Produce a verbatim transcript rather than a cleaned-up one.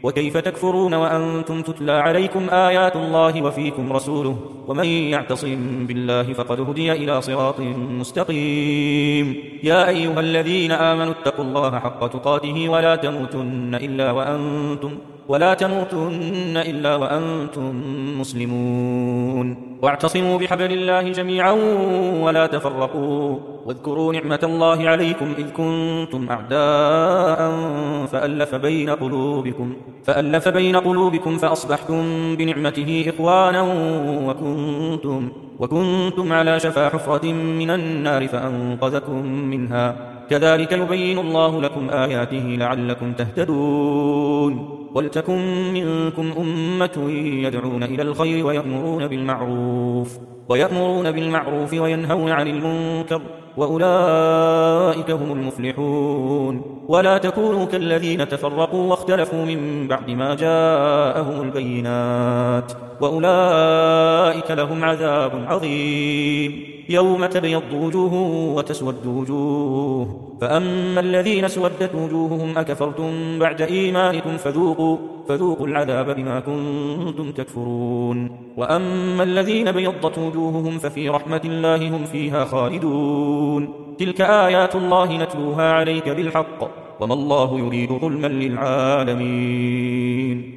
وكيف تكفرون وأنتم تتلى عليكم آيات الله وفيكم رسوله ومن يعتصم بالله فقد هدي إلى صراط مستقيم. يا أيها الذين آمنوا اتقوا الله حق تقاته ولا تموتن إلا وأنتم ولا تموتن إلا وأنتم مسلمون. واعتصموا بحبل الله جميعا ولا تفرقوا واذكروا نعمة الله عليكم إذ كنتم أعداء فألف بين قلوبكم فألف بين قلوبكم فأصبحتم بنعمته إخوانا وكنتم وكنتم على شفا حفرة من النار فأنقذكم منها كذلك يبين الله لكم آياته لعلكم تهتدون. ولتكن منكم أمة يدعون إلى الخير ويأمرون بالمعروف ويأمرون بالمعروف وينهون عن المنكر وأولئك هم المفلحون. ولا تكونوا كالذين تفرقوا واختلفوا من بعد ما جاءهم البينات وأولئك لهم عذاب عظيم. يوم تبيض وجوه وتسود وجوه فأما الذين اسودت وجوههم أكفرتم بعد إيمانكم فذوقوا, فذوقوا العذاب بما كنتم تكفرون. وأما الذين بيضت وجوههم ففي رحمة الله هم فيها خالدون. تلك آيات الله نتلوها عليك بالحق وما الله يريد ظلما للعالمين.